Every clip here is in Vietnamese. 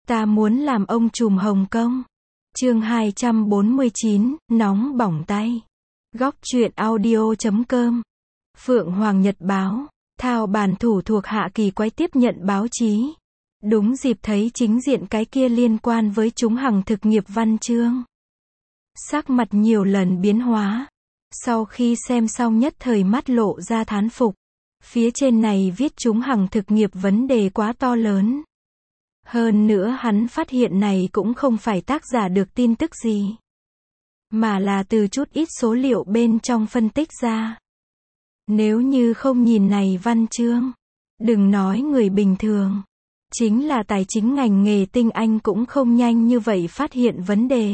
Ta muốn làm ông trùm Hồng Kông. Chương 249, nóng bỏng tay. Góc truyện audio.com. Phượng Hoàng Nhật Báo. Thao bản thủ thuộc hạ kỳ quái tiếp nhận báo chí. Đúng dịp thấy chính diện cái kia liên quan với chúng hằng thực nghiệp văn chương. Sắc mặt nhiều lần biến hóa. Sau khi xem xong nhất thời mắt lộ ra thán phục. Phía trên này viết chúng hằng thực nghiệp vấn đề quá to lớn. Hơn nữa hắn phát hiện này cũng không phải tác giả được tin tức gì, mà là từ chút ít số liệu bên trong phân tích ra. Nếu như không nhìn này văn chương, đừng nói người bình thường, chính là tài chính ngành nghề tinh anh cũng không nhanh như vậy phát hiện vấn đề.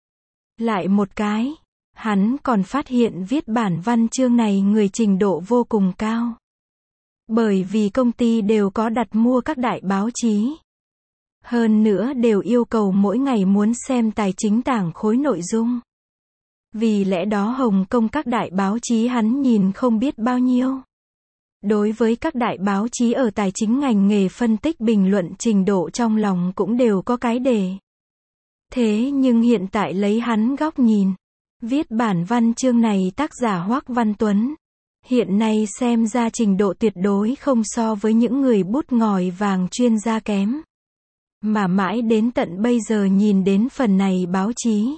Lại một cái, hắn còn phát hiện viết bản văn chương này người trình độ vô cùng cao. Bởi vì công ty đều có đặt mua các đại báo chí. Hơn nữa đều yêu cầu mỗi ngày muốn xem tài chính tảng khối nội dung. Vì lẽ đó Hồng Kông các đại báo chí hắn nhìn không biết bao nhiêu. Đối với các đại báo chí ở tài chính ngành nghề phân tích bình luận trình độ trong lòng cũng đều có cái đề. Thế nhưng hiện tại lấy hắn góc nhìn, viết bản văn chương này tác giả Hoắc Văn Tuấn, hiện nay xem ra trình độ tuyệt đối không so với những người bút ngòi vàng chuyên gia kém. Mà mãi đến tận bây giờ nhìn đến phần này báo chí,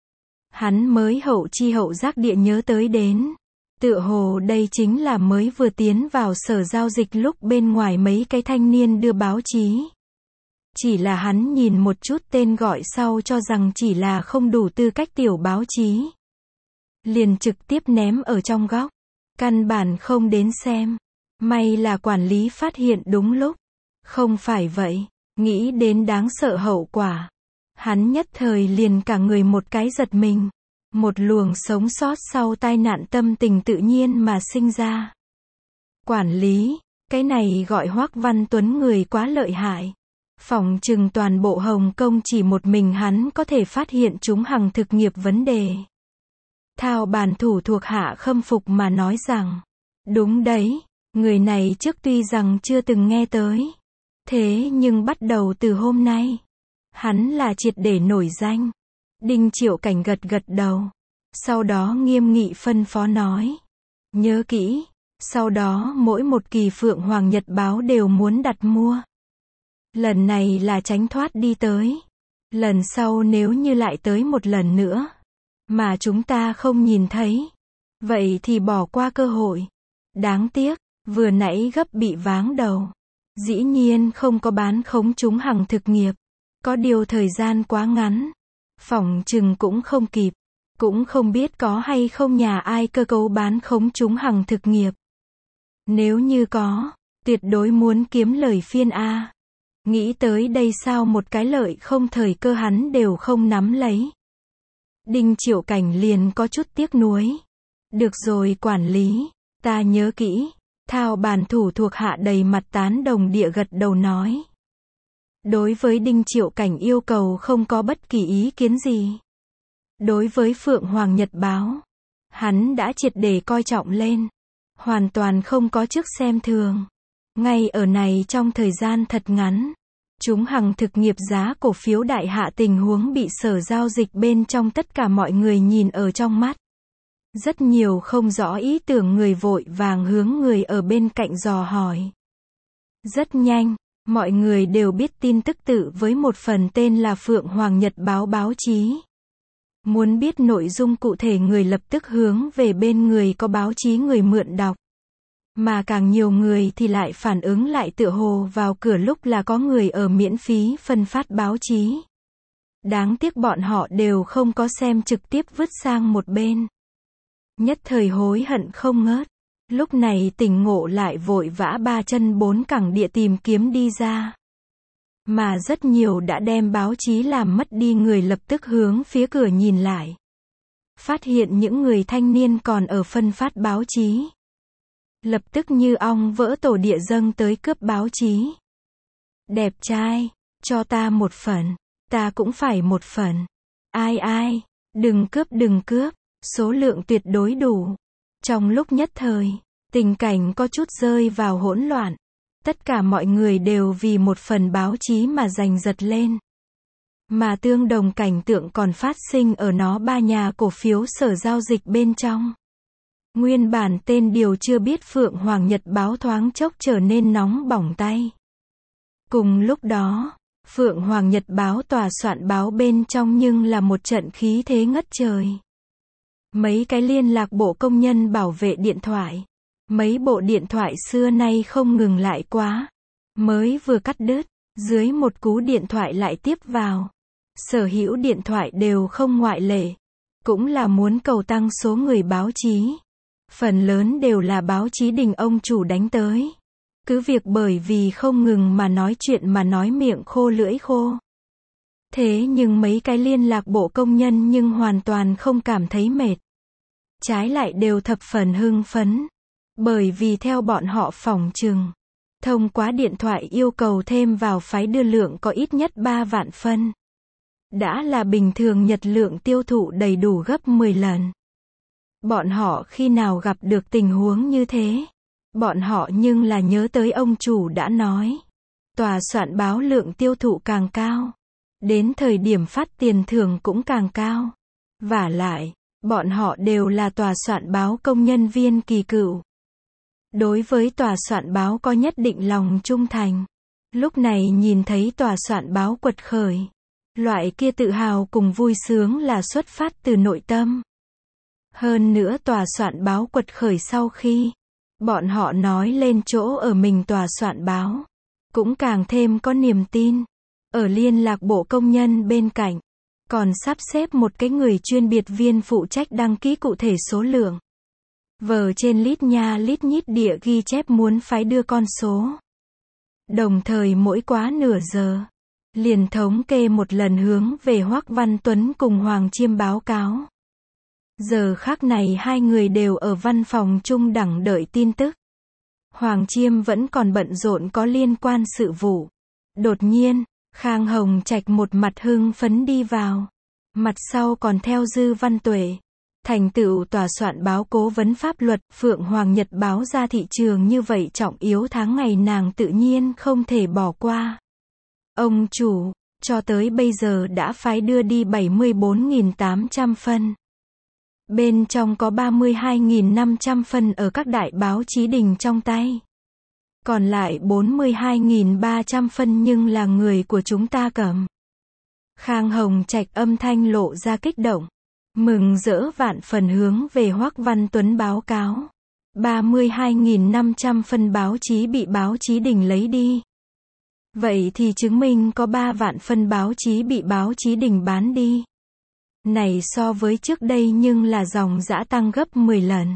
hắn mới hậu chi hậu giác địa nhớ tới đến. Tựa hồ đây chính là mới vừa tiến vào sở giao dịch lúc bên ngoài mấy cái thanh niên đưa báo chí. Chỉ là hắn nhìn một chút tên gọi sau cho rằng chỉ là không đủ tư cách tiểu báo chí. Liền trực tiếp ném ở trong góc. Căn bản không đến xem. May là quản lý phát hiện đúng lúc. Không phải vậy. Nghĩ đến đáng sợ hậu quả. Hắn nhất thời liền cả người một cái giật mình. Một luồng sống sót sau tai nạn tâm tình tự nhiên mà sinh ra. Quản lý, cái này gọi Hoắc Văn Tuấn người quá lợi hại. Phỏng chừng toàn bộ Hồng Kông chỉ một mình hắn có thể phát hiện chúng hằng thực nghiệp vấn đề. Thao bản thủ thuộc hạ khâm phục mà nói rằng, đúng đấy, người này trước tuy rằng chưa từng nghe tới. Thế nhưng bắt đầu từ hôm nay, hắn là triệt để nổi danh. Đinh Triệu Cảnh gật gật đầu. Sau đó nghiêm nghị phân phó nói. Nhớ kỹ, sau đó mỗi một kỳ Phượng Hoàng Nhật Báo đều muốn đặt mua. Lần này là tránh thoát đi tới. Lần sau nếu như lại tới một lần nữa, mà chúng ta không nhìn thấy, vậy thì bỏ qua cơ hội. Đáng tiếc, vừa nãy gấp bị váng đầu. Dĩ nhiên không có bán khống chúng hằng thực nghiệp. Có điều thời gian quá ngắn. Phỏng chừng cũng không kịp. Cũng không biết có hay không nhà ai cơ cấu bán khống chúng hằng thực nghiệp. Nếu như có, tuyệt đối muốn kiếm lời phiên A. Nghĩ tới đây sao một cái lợi không thời cơ hắn đều không nắm lấy. Đinh Triệu Cảnh liền có chút tiếc nuối. Được rồi quản lý, ta nhớ kỹ. Thao bản thủ thuộc hạ đầy mặt tán đồng địa gật đầu nói. Đối với Đinh Triệu Cảnh yêu cầu không có bất kỳ ý kiến gì. Đối với Phượng Hoàng Nhật Báo, hắn đã triệt để coi trọng lên. Hoàn toàn không có trước xem thường. Ngay ở này trong thời gian thật ngắn, chúng hằng thực nghiệp giá cổ phiếu đại hạ tình huống bị sở giao dịch bên trong tất cả mọi người nhìn ở trong mắt. Rất nhiều không rõ ý tưởng người vội vàng hướng người ở bên cạnh dò hỏi. Rất nhanh, mọi người đều biết tin tức tự với một phần tên là Phượng Hoàng Nhật Báo báo chí. Muốn biết nội dung cụ thể người lập tức hướng về bên người có báo chí người mượn đọc. Mà càng nhiều người thì lại phản ứng lại tựa hồ vào cửa lúc là có người ở miễn phí phân phát báo chí. Đáng tiếc bọn họ đều không có xem trực tiếp vứt sang một bên. Nhất thời hối hận không ngớt. Lúc này tỉnh ngộ lại vội vã ba chân bốn cẳng địa tìm kiếm đi ra. Mà rất nhiều đã đem báo chí làm mất đi người lập tức hướng phía cửa nhìn lại. Phát hiện những người thanh niên còn ở phân phát báo chí. Lập tức như ong vỡ tổ địa dâng tới cướp báo chí. Đẹp trai, cho ta một phần, ta cũng phải một phần. Ai, đừng cướp, số lượng tuyệt đối đủ. Trong lúc nhất thời, tình cảnh có chút rơi vào hỗn loạn. Tất cả mọi người đều vì một phần báo chí mà giành giật lên. Mà tương đồng cảnh tượng còn phát sinh ở nó 3 nhà cổ phiếu sở giao dịch bên trong. Nguyên bản tên điều chưa biết Phượng Hoàng Nhật Báo thoáng chốc trở nên nóng bỏng tay. Cùng lúc đó, Phượng Hoàng Nhật Báo tòa soạn báo bên trong nhưng là một trận khí thế ngất trời. Mấy cái liên lạc bộ công nhân bảo vệ điện thoại. Mấy bộ điện thoại xưa nay không ngừng lại quá. Mới vừa cắt đứt, dưới một cú điện thoại lại tiếp vào. Sở hữu điện thoại đều không ngoại lệ. Cũng là muốn cầu tăng số người báo chí. Phần lớn đều là báo chí đình ông chủ đánh tới. Cứ việc bởi vì không ngừng mà nói chuyện mà nói miệng khô lưỡi khô. Thế nhưng mấy cái liên lạc bộ công nhân nhưng hoàn toàn không cảm thấy mệt. Trái lại đều thập phần hưng phấn. Bởi vì theo bọn họ phỏng chừng, thông qua điện thoại yêu cầu thêm vào phái đưa lượng có ít nhất 3 vạn phân. Đã là bình thường nhật lượng tiêu thụ đầy đủ gấp 10 lần. Bọn họ khi nào gặp được tình huống như thế? Bọn họ nhưng là nhớ tới ông chủ đã nói. Tòa soạn báo lượng tiêu thụ càng cao. Đến thời điểm phát tiền thưởng cũng càng cao. Vả lại, bọn họ đều là tòa soạn báo công nhân viên kỳ cựu. Đối với tòa soạn báo có nhất định lòng trung thành. Lúc này nhìn thấy tòa soạn báo quật khởi. Loại kia tự hào cùng vui sướng là xuất phát từ nội tâm. Hơn nữa tòa soạn báo quật khởi sau khi bọn họ nói lên chỗ ở mình tòa soạn báo. Cũng càng thêm có niềm tin. Ở liên lạc bộ công nhân bên cạnh. Còn sắp xếp một cái người chuyên biệt viên phụ trách đăng ký cụ thể số lượng. Vở trên lít nha lít nhít địa ghi chép muốn phái đưa con số. Đồng thời mỗi quá nửa giờ, liền thống kê một lần hướng về Hoắc Văn Tuấn cùng Hoàng Chiêm báo cáo. Giờ khắc này hai người đều ở văn phòng chung đẳng đợi tin tức. Hoàng Chiêm vẫn còn bận rộn có liên quan sự vụ. Đột nhiên, Khang Hồng Trạch một mặt hưng phấn đi vào. Mặt sau còn theo Dư Văn Tuệ. Thành tựu tòa soạn báo cố vấn pháp luật, Phượng Hoàng Nhật Báo ra thị trường như vậy trọng yếu tháng ngày nàng tự nhiên không thể bỏ qua. Ông chủ, cho tới bây giờ đã phái đưa đi 74.800 phân. Bên trong có 32.500 phân ở các đại báo chí đình trong tay. Còn lại 42.300 phân nhưng là người của chúng ta cầm. Khang Hồng Trạch âm thanh lộ ra kích động. Mừng rỡ vạn phần hướng về Hoắc Văn Tuấn báo cáo. 32.500 phân báo chí bị báo chí đình lấy đi. Vậy thì chứng minh có 3 vạn phân báo chí bị báo chí đình bán đi. Này so với trước đây nhưng là dòng dã tăng gấp 10 lần.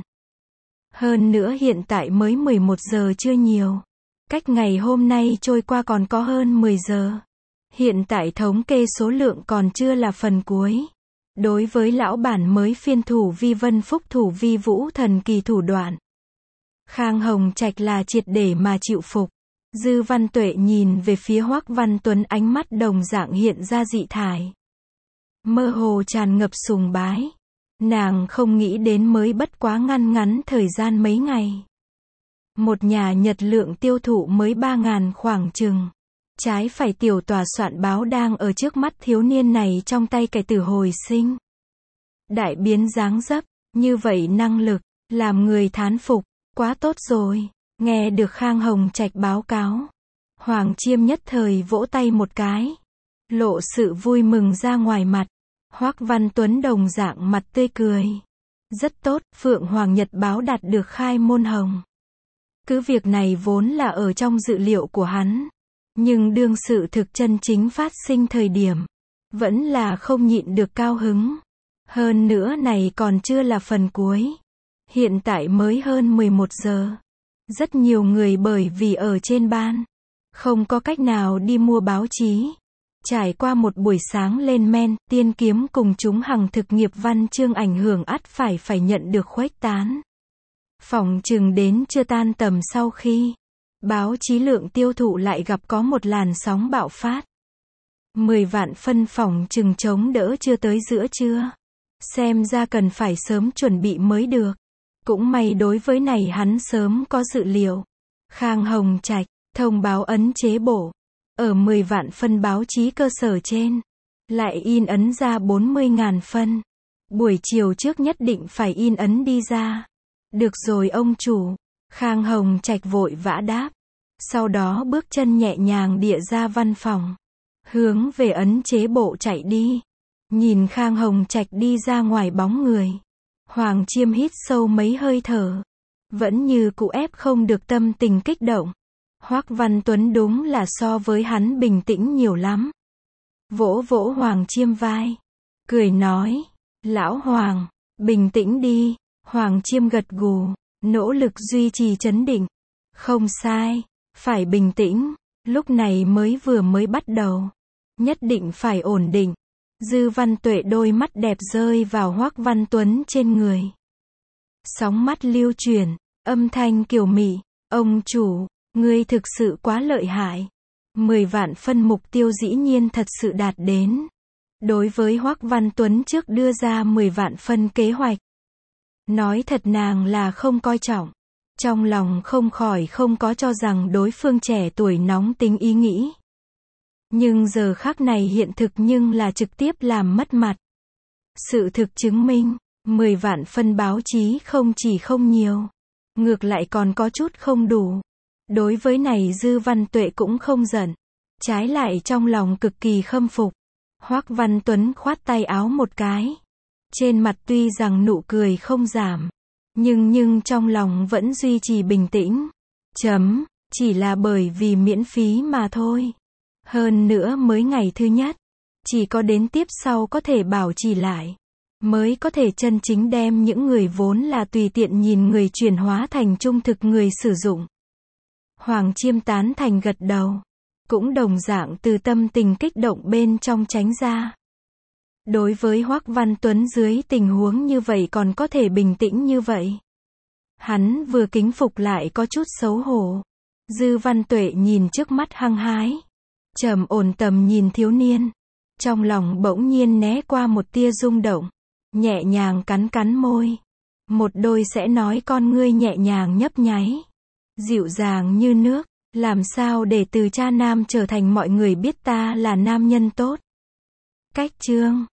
Hơn nữa hiện tại mới 11 giờ chưa nhiều. Cách ngày hôm nay trôi qua còn có hơn 10 giờ. Hiện tại thống kê số lượng còn chưa là phần cuối. Đối với lão bản mới phiên thủ vi Vân Phúc thủ vi Vũ thần kỳ thủ đoạn. Khang Hồng Trạch là triệt để mà chịu phục. Dư Văn Tuệ nhìn về phía Hoắc Văn Tuấn ánh mắt đồng dạng hiện ra dị thải. Mơ hồ tràn ngập sùng bái. Nàng không nghĩ đến mới bất quá ngắn thời gian mấy ngày. Một nhà nhật lượng tiêu thụ mới 3.000 khoảng chừng. Trái phải tiểu tòa soạn báo đang ở trước mắt thiếu niên này trong tay kẻ tử hồi sinh. Đại biến dáng dấp, như vậy năng lực, làm người thán phục, quá tốt rồi. Nghe được Khang Hồng Trạch báo cáo. Hoàng Chiêm nhất thời vỗ tay một cái. Lộ sự vui mừng ra ngoài mặt. Hoắc Văn Tuấn đồng dạng mặt tươi cười. Rất tốt, Phượng Hoàng Nhật Báo đạt được khai môn hồng. Cứ việc này vốn là ở trong dự liệu của hắn. Nhưng đương sự thực chân chính phát sinh thời điểm. Vẫn là không nhịn được cao hứng. Hơn nữa này còn chưa là phần cuối. Hiện tại mới hơn 11 giờ. Rất nhiều người bởi vì ở trên ban. Không có cách nào đi mua báo chí. Trải qua một buổi sáng lên men, tiên kiếm cùng chúng hằng thực nghiệp văn chương ảnh hưởng ắt phải nhận được khuếch tán. Phỏng chừng đến chưa tan tầm sau khi. Báo chí lượng tiêu thụ lại gặp có một làn sóng bạo phát. 10 vạn phân phỏng chừng chống đỡ chưa tới giữa trưa. Xem ra cần phải sớm chuẩn bị mới được. Cũng may đối với này hắn sớm có dự liệu. Khang Hồng Trạch, Thông báo ấn chế bộ. Ở 10 vạn phân báo chí cơ sở trên. Lại in ấn ra 40.000 phân. Buổi chiều trước nhất định phải in ấn đi ra. Được rồi ông chủ. Khang Hồng Trạch vội vã đáp. Sau đó bước chân nhẹ nhàng địa ra văn phòng. Hướng về ấn chế bộ chạy đi. Nhìn Khang Hồng Trạch đi ra ngoài bóng người. Hoàng Chiêm hít sâu mấy hơi thở. Vẫn như cụ ép không được tâm tình kích động. Hoắc Văn Tuấn đúng là so với hắn bình tĩnh nhiều lắm. Vỗ vỗ Hoàng Chiêm vai. Cười nói. Lão Hoàng, bình tĩnh đi. Hoàng Chiêm gật gù. Nỗ lực duy trì trấn định. Không sai. Phải bình tĩnh. Lúc này mới bắt đầu. Nhất định phải ổn định. Dư Văn Tuệ đôi mắt đẹp rơi vào Hoắc Văn Tuấn trên người. Sóng mắt lưu chuyển. Âm thanh kiều mị. Ông chủ, ngươi thực sự quá lợi hại. 10 vạn phân mục tiêu dĩ nhiên thật sự đạt đến. Đối với Hoắc Văn Tuấn trước đưa ra 10 vạn phân kế hoạch. Nói thật nàng là không coi trọng. Trong lòng không khỏi không có cho rằng đối phương trẻ tuổi nóng tính ý nghĩ. Nhưng giờ khắc này hiện thực nhưng là trực tiếp làm mất mặt. Sự thực chứng minh, 10 vạn phân báo chí không chỉ không nhiều. Ngược lại còn có chút không đủ. Đối với này Dư Văn Tuệ cũng không giận. Trái lại trong lòng cực kỳ khâm phục. Hoắc Văn Tuấn khoát tay áo một cái. Trên mặt tuy rằng nụ cười không giảm. Nhưng trong lòng vẫn duy trì bình tĩnh. Chỉ là bởi vì miễn phí mà thôi. Hơn nữa mới ngày thứ nhất. Chỉ có đến tiếp sau có thể bảo trì lại. Mới có thể chân chính đem những người vốn là tùy tiện nhìn người chuyển hóa thành trung thực người sử dụng. Hoàng Chiêm tán thành gật đầu. Cũng đồng dạng từ tâm tình kích động bên trong tránh ra. Đối với Hoắc Văn Tuấn dưới tình huống như vậy còn có thể bình tĩnh như vậy. Hắn vừa kính phục lại có chút xấu hổ. Dư Văn Tuệ nhìn trước mắt hăng hái. Trầm ổn tầm nhìn thiếu niên. Trong lòng bỗng nhiên né qua một tia rung động. Nhẹ nhàng cắn môi. Một đôi sẽ nói con ngươi nhẹ nhàng nhấp nháy. Dịu dàng như nước. Làm sao để từ cha nam trở thành mọi người biết ta là nam nhân tốt. Cách chương